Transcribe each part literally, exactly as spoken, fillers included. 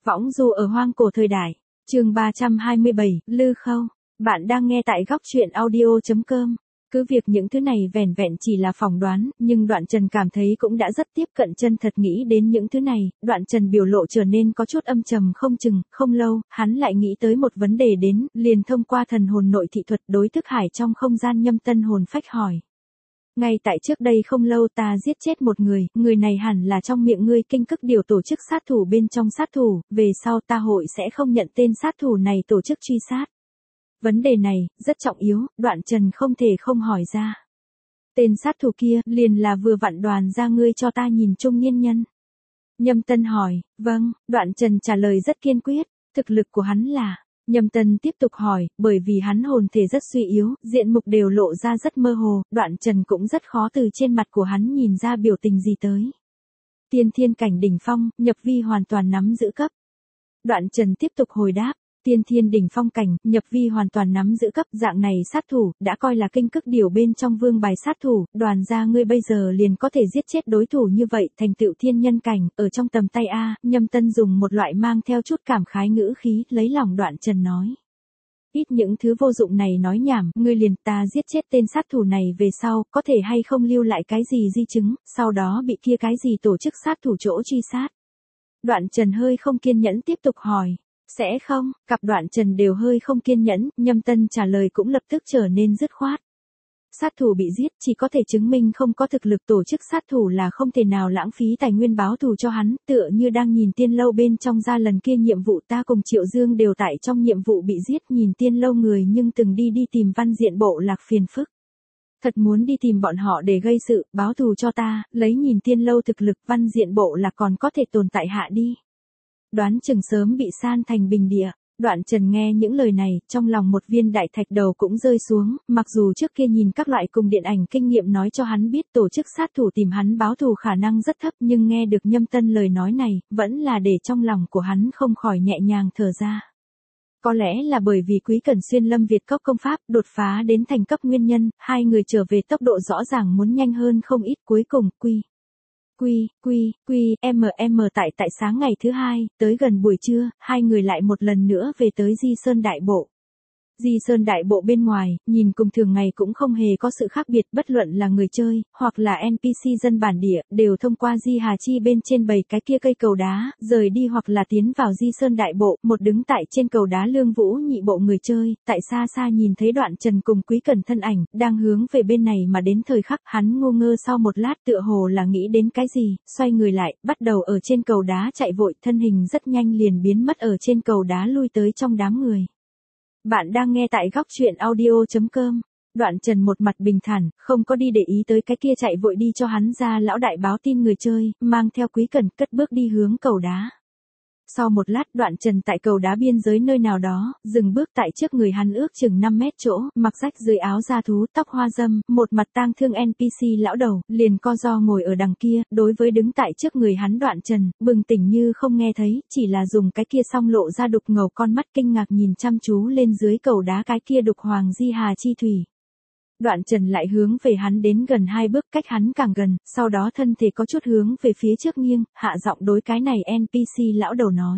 Võng du ở hoang cổ thời đại. Chương ba trăm hai mươi bảy, Lư Khâu. Bạn đang nghe tại góc truyện audio chấm com. Cứ việc những thứ này vẻn vẹn chỉ là phỏng đoán, nhưng Đoạn Trần cảm thấy cũng đã rất tiếp cận chân thật. Nghĩ đến những thứ này, Đoạn Trần biểu lộ trở nên có chút âm trầm không chừng. Không lâu, hắn lại nghĩ tới một vấn đề đến, liền thông qua thần hồn nội thị thuật đối thức hải trong không gian nhâm tân hồn phách hỏi. Ngay tại trước đây không lâu ta giết chết một người, người này hẳn là trong miệng ngươi kinh cức điều tổ chức sát thủ bên trong sát thủ, về sau ta hội sẽ không nhận tên sát thủ này tổ chức truy sát. Vấn đề này, rất trọng yếu, Đoạn Trần không thể không hỏi ra. Tên sát thủ kia, liền là vừa vặn đoàn ra ngươi cho ta nhìn trung niên nhân. Nhâm Tân hỏi, vâng, Đoạn Trần trả lời rất kiên quyết, thực lực của hắn là... Nhâm Tân tiếp tục hỏi, bởi vì hắn hồn thể rất suy yếu, diện mục đều lộ ra rất mơ hồ, Đoạn Trần cũng rất khó từ trên mặt của hắn nhìn ra biểu tình gì tới. Tiên thiên cảnh đỉnh phong, nhập vi hoàn toàn nắm giữ cấp. Đoạn Trần tiếp tục hồi đáp, tiên thiên đỉnh phong cảnh, nhập vi hoàn toàn nắm giữ cấp, dạng này sát thủ, đã coi là kinh cức điều bên trong vương bài sát thủ, đoàn ra ngươi bây giờ liền có thể giết chết đối thủ như vậy, thành tựu thiên nhân cảnh, ở trong tầm tay A. Nhâm Tân dùng một loại mang theo chút cảm khái ngữ khí, lấy lòng Đoạn Trần nói. Ít những thứ vô dụng này nói nhảm, ngươi liền ta giết chết tên sát thủ này về sau, có thể hay không lưu lại cái gì di chứng, sau đó bị kia cái gì tổ chức sát thủ chỗ truy sát. Đoạn Trần hơi không kiên nhẫn tiếp tục hỏi. Sẽ không, cặp Đoạn Trần đều hơi không kiên nhẫn, Nhâm Tân trả lời cũng lập tức trở nên dứt khoát. Sát thủ bị giết chỉ có thể chứng minh không có thực lực, tổ chức sát thủ là không thể nào lãng phí tài nguyên báo thù cho hắn, tựa như đang nhìn tiên lâu bên trong ra lần kia nhiệm vụ ta cùng Triệu Dương đều tại trong nhiệm vụ bị giết, nhìn tiên lâu người nhưng từng đi đi tìm Văn Diện Bộ Lạc phiền phức. Thật muốn đi tìm bọn họ để gây sự, báo thù cho ta, lấy nhìn tiên lâu thực lực Văn Diện Bộ Lạc còn có thể tồn tại hạ đi. Đoán chừng sớm bị san thành bình địa. Đoạn Trần nghe những lời này, trong lòng một viên đại thạch đầu cũng rơi xuống, mặc dù trước kia nhìn các loại cùng điện ảnh kinh nghiệm nói cho hắn biết tổ chức sát thủ tìm hắn báo thù khả năng rất thấp, nhưng nghe được Nhâm Tân lời nói này, vẫn là để trong lòng của hắn không khỏi nhẹ nhàng thở ra. Có lẽ là bởi vì Quý Cẩn Xuyên Lâm Việt Cốc công pháp đột phá đến thành cấp nguyên nhân, hai người trở về tốc độ rõ ràng muốn nhanh hơn không ít, cuối cùng quy. Quy, quy, quy, mm tại tại sáng ngày thứ hai, tới gần buổi trưa, hai người lại một lần nữa về tới Di Sơn Đại Bộ. Di Sơn Đại Bộ bên ngoài, nhìn cùng thường ngày cũng không hề có sự khác biệt, bất luận là người chơi, hoặc là en pê xê dân bản địa, đều thông qua Di Hà Chi bên trên bầy cái kia cây cầu đá, rời đi hoặc là tiến vào Di Sơn Đại Bộ, một đứng tại trên cầu đá Lương Vũ nhị bộ người chơi, tại xa xa nhìn thấy Đoạn Trần cùng Quý Cẩn thân ảnh, đang hướng về bên này mà đến thời khắc, hắn ngu ngơ sau một lát tựa hồ là nghĩ đến cái gì, xoay người lại, bắt đầu ở trên cầu đá chạy vội, thân hình rất nhanh liền biến mất ở trên cầu đá lui tới trong đám người. Bạn đang nghe tại góc truyện audio chấm com. Đoạn Trần một mặt bình thản, không có đi để ý tới cái kia chạy vội đi cho hắn ra lão đại báo tin người chơi, mang theo Quý Cẩn cất bước đi hướng cầu đá. Sau một lát Đoạn Trần tại cầu đá biên giới nơi nào đó, dừng bước tại trước người hắn ước chừng năm mét chỗ, mặc rách dưới áo da thú, tóc hoa dâm, một mặt tang thương en pê xê lão đầu, liền co ro ngồi ở đằng kia, đối với đứng tại trước người hắn Đoạn Trần, bừng tỉnh như không nghe thấy, chỉ là dùng cái kia song lộ ra đục ngầu con mắt kinh ngạc nhìn chăm chú lên dưới cầu đá cái kia đục hoàng Di Hà Chi thủy. Đoạn Trần lại hướng về hắn đến gần hai bước, cách hắn càng gần, sau đó thân thể có chút hướng về phía trước nghiêng, hạ giọng đối cái này en pê xê lão đầu nói.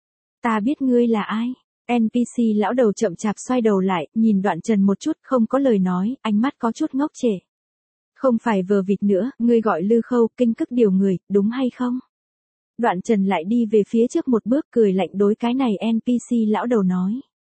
Ta biết ngươi là ai? en pê xê lão đầu chậm chạp xoay đầu lại, nhìn Đoạn Trần một chút, không có lời nói, ánh mắt có chút ngốc trệ. Không phải vờ vịt nữa, ngươi gọi Lư Khâu, kinh cức điều người, đúng hay không? Đoạn Trần lại đi về phía trước một bước, cười lạnh đối cái này en pê xê lão đầu nói.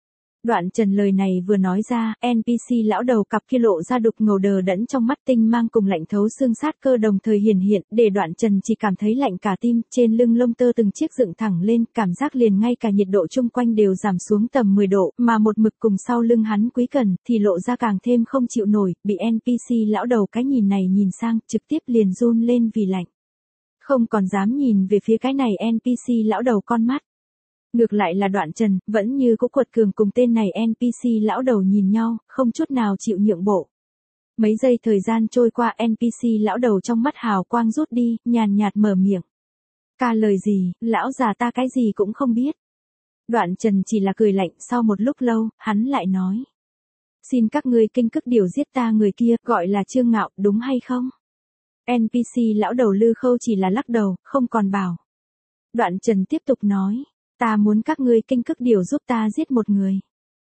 Đoạn Trần lời này vừa nói ra, en pê xê lão đầu cặp kia lộ ra đục ngầu đờ đẫn trong mắt tinh mang cùng lạnh thấu xương sát cơ đồng thời hiển hiện, để Đoạn Trần chỉ cảm thấy lạnh cả tim, trên lưng lông tơ từng chiếc dựng thẳng lên, cảm giác liền ngay cả nhiệt độ chung quanh đều giảm xuống tầm mười độ, mà một mực cùng sau lưng hắn Quý Cẩn thì lộ ra càng thêm không chịu nổi, bị en pê xê lão đầu cái nhìn này nhìn sang, trực tiếp liền run lên vì lạnh. Không còn dám nhìn về phía cái này en pê xê lão đầu con mắt. Ngược lại là Đoạn Trần, vẫn như cũ quật cường cùng tên này en pê xê lão đầu nhìn nhau, không chút nào chịu nhượng bộ. Mấy giây thời gian trôi qua en pê xê lão đầu trong mắt hào quang rút đi, nhàn nhạt mở miệng. Ca lời gì, lão già ta cái gì cũng không biết. Đoạn Trần chỉ là cười lạnh, sau một lúc lâu, hắn lại nói. Xin các ngươi kinh cức điều giết ta người kia, gọi là Trương Ngạo, đúng hay không? en pê xê lão đầu Lư Khâu chỉ là lắc đầu, không còn bảo. Đoạn Trần tiếp tục nói. Ta muốn các ngươi kinh cức điều giúp ta giết một người.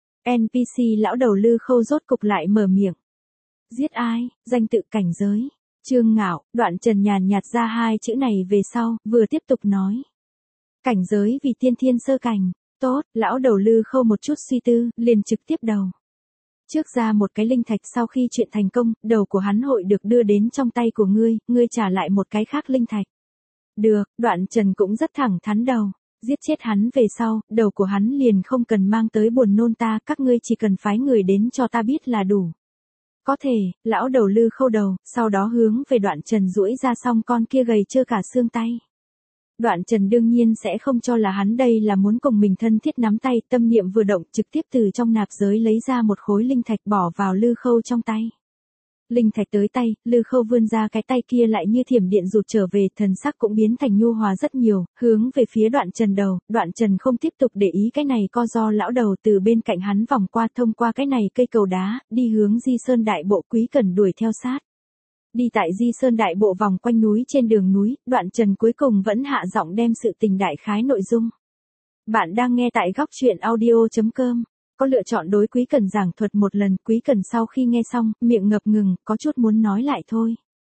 en pê xê lão đầu Lư Khâu rốt cục lại mở miệng. Giết ai? Danh tự cảnh giới. Trương Ngạo, Đoạn Trần nhàn nhạt ra hai chữ này về sau, vừa tiếp tục nói. Cảnh giới vì tiên thiên sơ cảnh. Tốt, lão đầu Lư Khâu một chút suy tư, liền trực tiếp đầu. Trước ra một cái linh thạch sau khi chuyện thành công, đầu của hắn hội được đưa đến trong tay của ngươi, ngươi trả lại một cái khác linh thạch. Được, Đoạn Trần cũng rất thẳng thắn đầu. Giết chết hắn về sau, đầu của hắn liền không cần mang tới buồn nôn ta, các ngươi chỉ cần phái người đến cho ta biết là đủ. Có thể, lão đầu Lư Khâu đầu, sau đó hướng về Đoạn Trần duỗi ra xong con kia gầy trơ cả xương tay. Đoạn Trần đương nhiên sẽ không cho là hắn đây là muốn cùng mình thân thiết nắm tay, tâm niệm vừa động trực tiếp từ trong nạp giới lấy ra một khối linh thạch bỏ vào Lư Khâu trong tay. Linh thạch tới tay, Lư Khâu vươn ra cái tay kia lại như thiểm điện rụt trở về, thần sắc cũng biến thành nhu hòa rất nhiều, hướng về phía Đoạn Trần đầu, Đoạn Trần không tiếp tục để ý cái này co do lão đầu từ bên cạnh hắn vòng qua thông qua cái này cây cầu đá, đi hướng Di Sơn Đại Bộ. Quý Cẩn đuổi theo sát. Đi tại Di Sơn Đại Bộ vòng quanh núi trên đường núi, Đoạn Trần cuối cùng vẫn hạ giọng đem sự tình đại khái nội dung. Bạn đang nghe tại góc truyện audio chấm com. Có lựa chọn đối Quý Cẩn giảng thuật một lần, Quý Cẩn sau khi nghe xong, miệng ngập ngừng, có chút muốn nói lại thôi.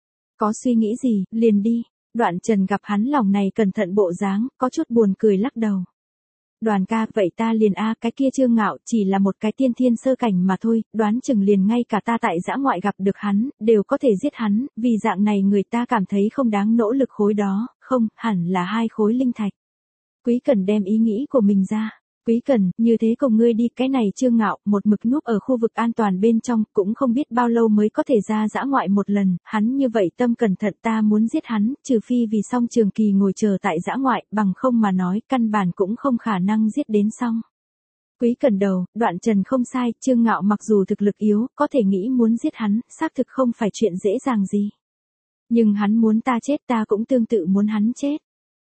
Có suy nghĩ gì, liền đi. Đoạn Trần gặp hắn lòng này cẩn thận bộ dáng, có chút buồn cười lắc đầu. Đoàn ca, vậy ta liền a, cái kia Trương Ngạo chỉ là một cái tiên thiên sơ cảnh mà thôi, đoán chừng liền ngay cả ta tại dã ngoại gặp được hắn, đều có thể giết hắn, vì dạng này người ta cảm thấy không đáng nỗ lực khối đó, không, hẳn là hai khối linh thạch. Quý Cẩn đem ý nghĩ của mình ra. Quý Cẩn, như thế cùng ngươi đi, cái này Trương Ngạo, một mực núp ở khu vực an toàn bên trong, cũng không biết bao lâu mới có thể ra dã ngoại một lần, hắn như vậy tâm cẩn thận, ta muốn giết hắn, trừ phi vì xong trường kỳ ngồi chờ tại dã ngoại, bằng không mà nói, căn bản cũng không khả năng giết đến xong. Quý Cẩn đầu, Đoạn Trần không sai, Trương Ngạo mặc dù thực lực yếu, có thể nghĩ muốn giết hắn, xác thực không phải chuyện dễ dàng gì. Nhưng hắn muốn ta chết, ta cũng tương tự muốn hắn chết.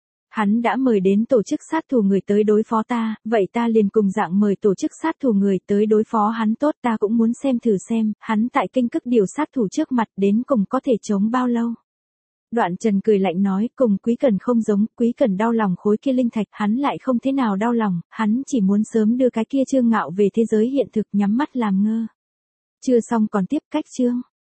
Hắn đã mời đến tổ chức sát thủ người tới đối phó ta, vậy ta liền cùng dạng mời tổ chức sát thủ người tới đối phó hắn tốt, ta cũng muốn xem thử xem, hắn tại kinh cức điều sát thủ trước mặt đến cùng có thể chống bao lâu. Đoạn Trần cười lạnh nói, cùng Quý Cẩn không giống, Quý Cẩn đau lòng khối kia linh thạch, hắn lại không thế nào đau lòng, hắn chỉ muốn sớm đưa cái kia Trương Ngạo về thế giới hiện thực, nhắm mắt làm ngơ. Chưa xong còn tiếp, cách chương.